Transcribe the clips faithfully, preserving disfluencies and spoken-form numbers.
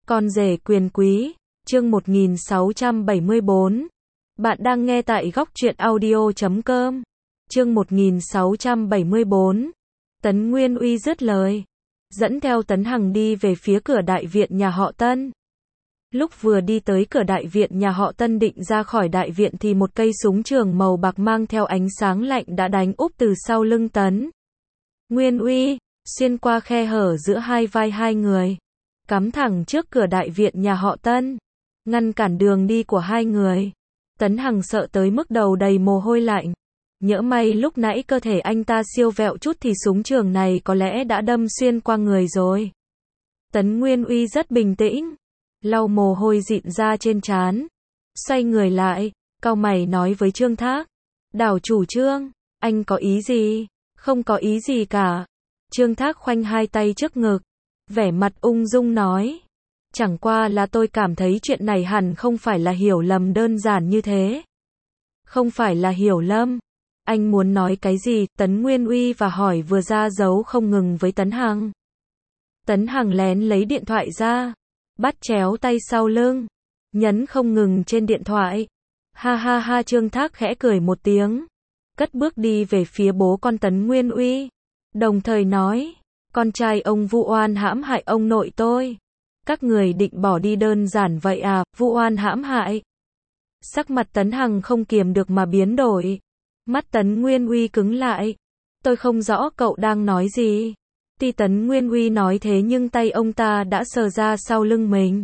Con rể quyền quý, chương một nghìn sáu trăm bảy mươi bốn. Bạn đang nghe tại góc truyện audio chấm com. Chương một nghìn sáu trăm bảy mươi bốn. Tấn Nguyên Uy dứt lời, dẫn theo Tấn Hằng đi về phía cửa đại viện nhà họ Tân. Lúc vừa đi tới cửa đại viện nhà họ Tân định ra khỏi đại viện thì một cây súng trường màu bạc mang theo ánh sáng lạnh đã đánh úp từ sau lưng Tấn Nguyên Uy, xuyên qua khe hở giữa hai vai hai người, cắm thẳng trước cửa đại viện nhà họ Tân, ngăn cản đường đi của hai người. Tấn Hằng sợ tới mức đầu đầy mồ hôi lạnh. Nhỡ may lúc nãy cơ thể anh ta siêu vẹo chút thì súng trường này có lẽ đã đâm xuyên qua người rồi. Tấn Nguyên Uy rất bình tĩnh, lau mồ hôi dịn ra trên trán, xoay người lại, cau mày nói với Trương Thác: "Đảo chủ Trương, anh có ý gì?" "Không có ý gì cả." Trương Thác khoanh hai tay trước ngực, vẻ mặt ung dung nói: "Chẳng qua là tôi cảm thấy chuyện này hẳn không phải là hiểu lầm đơn giản như thế." "Không phải là hiểu lầm? Anh muốn nói cái gì?" Tấn Nguyên Uy và hỏi vừa ra dấu không ngừng với Tấn Hằng. Tấn Hằng lén lấy điện thoại ra, bắt chéo tay sau lưng, nhấn không ngừng trên điện thoại. Ha ha ha, Trương Thác khẽ cười một tiếng, cất bước đi về phía bố con Tấn Nguyên Uy, đồng thời nói: "Con trai ông vu oan hãm hại ông nội tôi. Các người định bỏ đi đơn giản vậy à?" "Vu oan hãm hại?" Sắc mặt Tấn Hằng không kiềm được mà biến đổi. Mắt Tấn Nguyên Uy cứng lại. "Tôi không rõ cậu đang nói gì." Tuy Tấn Nguyên Uy nói thế nhưng tay ông ta đã sờ ra sau lưng mình.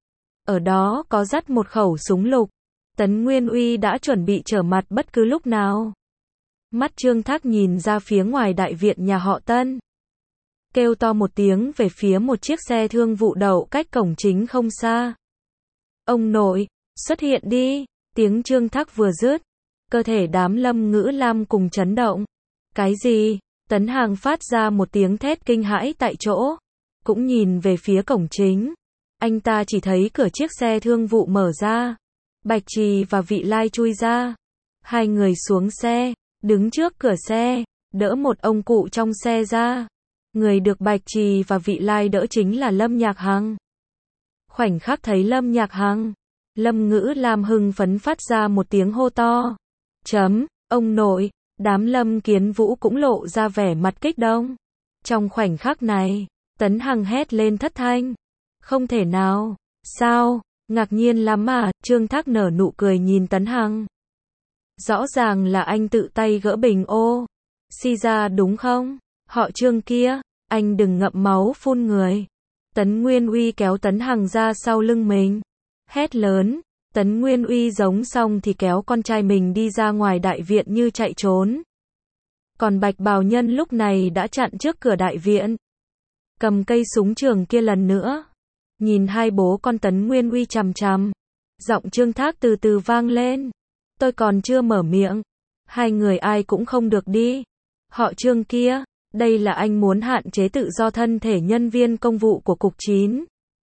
Ở đó có dắt một khẩu súng lục. Tấn Nguyên Uy đã chuẩn bị trở mặt bất cứ lúc nào. Mắt Trương Thác nhìn ra phía ngoài đại viện nhà họ Tân, kêu to một tiếng về phía một chiếc xe thương vụ đậu cách cổng chính không xa: "Ông nội, xuất hiện đi!" Tiếng Trương Thác vừa dứt, cơ thể đám Lâm Ngữ Lam cùng chấn động. "Cái gì?" Tấn Hằng phát ra một tiếng thét kinh hãi tại chỗ, cũng nhìn về phía cổng chính. Anh ta chỉ thấy cửa chiếc xe thương vụ mở ra, Bạch Trì và Vị Lai chui ra. Hai người xuống xe, đứng trước cửa xe, đỡ một ông cụ trong xe ra. Người được Bạch Trì và Vị Lai đỡ chính là Lâm Nhạc Hằng. Khoảnh khắc thấy Lâm Nhạc Hằng, Lâm Ngữ Lam hưng phấn phát ra một tiếng hô to: "Chấm, ông nội!" Đám Lâm Kiến Vũ cũng lộ ra vẻ mặt kích động. Trong khoảnh khắc này, Tấn Hằng hét lên thất thanh: "Không thể nào!" "Sao? Ngạc nhiên lắm à?" Trương Thác nở nụ cười nhìn Tấn Hằng. "Rõ ràng là anh tự tay gỡ bình ô xi ra đúng không? Họ Trương kia, anh đừng ngậm máu phun người." Tấn Nguyên Uy kéo Tấn Hằng ra sau lưng mình, hét lớn. Tấn Nguyên Uy giống xong thì kéo con trai mình đi ra ngoài đại viện như chạy trốn. Còn Bạch Bào Nhân lúc này đã chặn trước cửa đại viện, cầm cây súng trường kia lần nữa, nhìn hai bố con Tấn Nguyên Uy chằm chằm. Giọng Trương Thác từ từ vang lên: "Tôi còn chưa mở miệng, hai người ai cũng không được đi. Họ Trương kia, đây là anh muốn hạn chế tự do thân thể nhân viên công vụ của cục chín."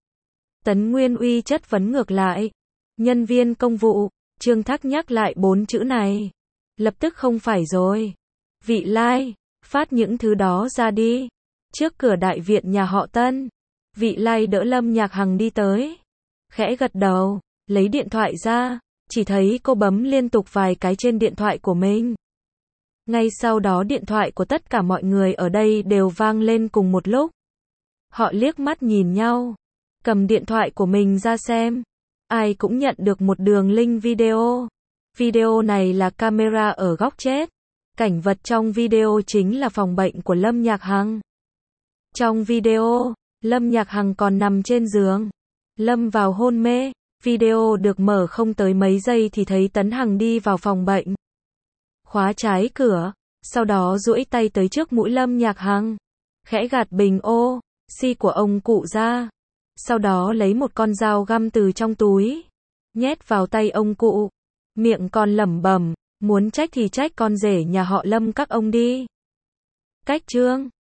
Tấn Nguyên Uy chất vấn ngược lại: "Nhân viên công vụ?" Trương Thác nhắc lại bốn chữ này. Lập tức: "Không phải rồi. Vị Lai, phát những thứ đó ra đi." Trước cửa đại viện nhà họ Tân, Vị Lai đỡ Lâm Nhạc Hằng đi tới, khẽ gật đầu, lấy điện thoại ra, chỉ thấy cô bấm liên tục vài cái trên điện thoại của mình. Ngay sau đó điện thoại của tất cả mọi người ở đây đều vang lên cùng một lúc. Họ liếc mắt nhìn nhau, cầm điện thoại của mình ra xem. Ai cũng nhận được một đường link video. Video này là camera ở góc chết. Cảnh vật trong video chính là phòng bệnh của Lâm Nhạc Hằng. Trong video, Lâm Nhạc Hằng còn nằm trên giường, lâm vào hôn mê. Video được mở không tới mấy giây thì thấy Tấn Hằng đi vào phòng bệnh, khóa trái cửa, sau đó duỗi tay tới trước mũi Lâm Nhạc Hằng, khẽ gạt bình ô xi của ông cụ ra. Sau đó lấy một con dao găm từ trong túi, nhét vào tay ông cụ, miệng còn lẩm bẩm: "Muốn trách thì trách con rể nhà họ Lâm các ông đi. Cách Trương,